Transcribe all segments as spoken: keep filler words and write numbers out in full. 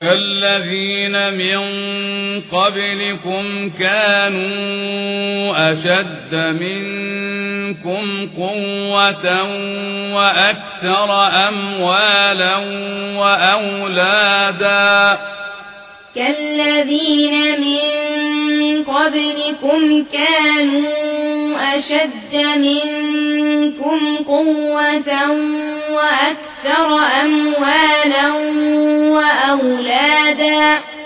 كالذين من قبلكم كانوا أشد منكم قوة وأكثر أموالا وأولادا كالذين من قبلكم كانوا أشد منكم قوة وأكثر أموالا وأولادا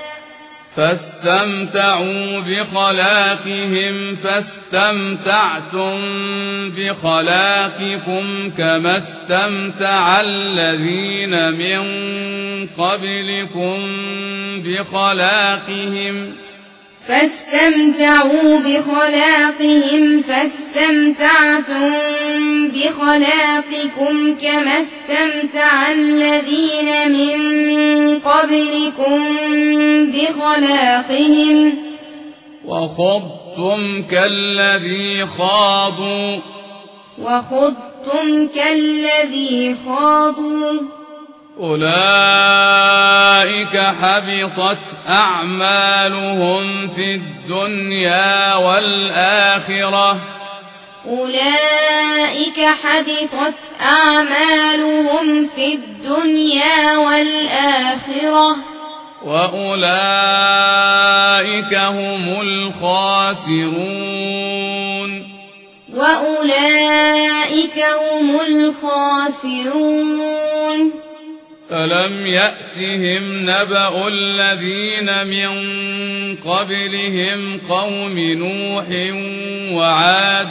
فاستمتعوا بخلاقهم فاستمتعتم بخلاقكم كما استمتع الذين من قبلكم بخلاقهم فاستمتعوا بخلاقهم فاستمتعتم بخلاقكم كما استمتع الذين من قبلكم بخلاقهم وخضتم كالذي خاضوا وخضتم كالذي خاضوا أولئك حبطت أعمالهم في الدنيا والآخرة أولئك حبطت أعمالهم في الدنيا والآخرة وأولئك هم الخاسرون وأولئك هم الخاسرون ألم يأتهم نبأ الذين من قبلهم قوم نوح وعاد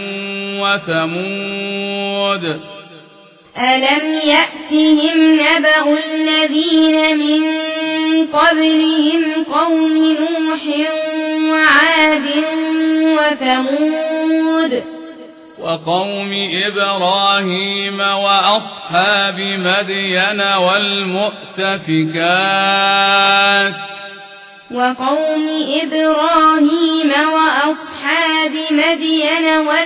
وثمود ألم يأتهم نبأ الذين من قبلهم قوم نوح وعاد وثمود وقوم إبراهيم وأصحاب مدين والمؤتفكات وقوم إبراهيم وأصحاب مدين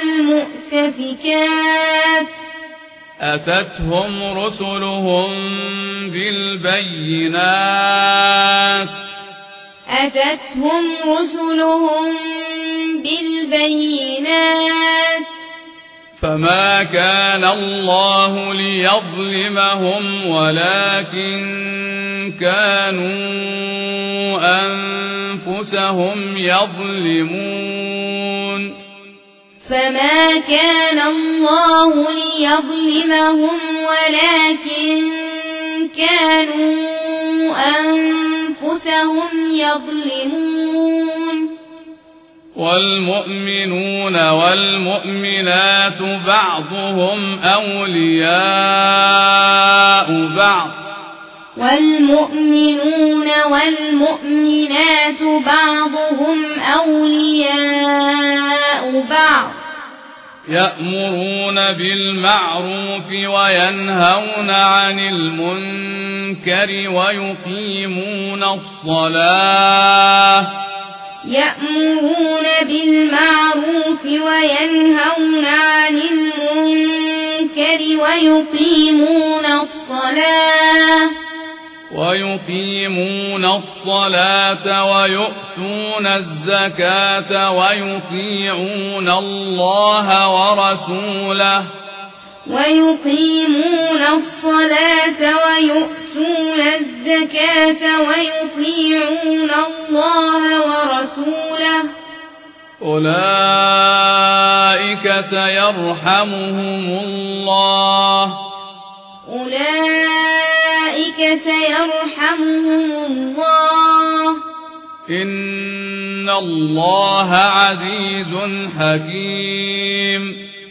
والمؤتفكات أتتهم رسلهم بالبينات أتتهم رسلهم بالبينات فما كان الله ليظلمهم ولكن كانوا أنفسهم يظلمون فما كان الله ليظلمهم ولكن كانوا أنفسهم يظلمون والمؤمنون والمؤمنات بعضهم أولياء بعض والمؤمنون والمؤمنات بعضهم أولياء بعض يأمرون بالمعروف وينهون عن المنكر ويقيمون الصلاة يأمرون بالمعروف وينهون عن المنكر ويقيمون الصلاة ويقيمون الصلاة ويؤتون الزكاة ويطيعون الله ورسوله ويقيمون الصلاة ويؤتون الزكاة ويطيعون الله ورسوله أولئك سيرحمهم الله أولئك سيرحمهم الله إن الله عزيز حكيم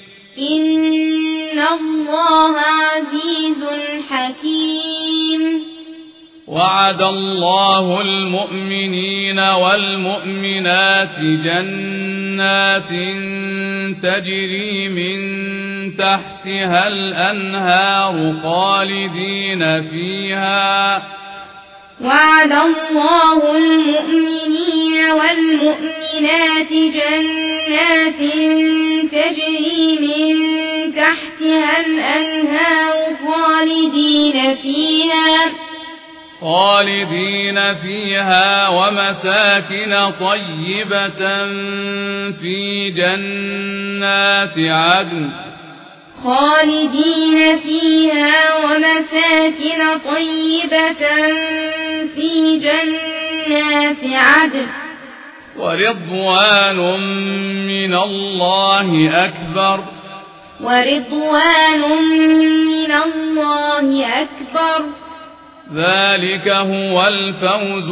إن الله عزيز حكيم وعد الله المؤمنين والمؤمنات جنات تجري من تحتها الأنهار خالدين فيها وعد الله المؤمنين والمؤمنات جنات تجري من تحتها الأنهار خالدين فيها خالدين فيها ومساكن طيبة في جنات عدن خالدين فيها ومساكن طيبة في جنات عدن ورضوان من الله أكبر ورضوان من الله أكبر ذلك هو الفوز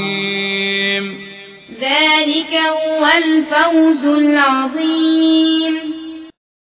العظيم ذلك هو الفوز العظيم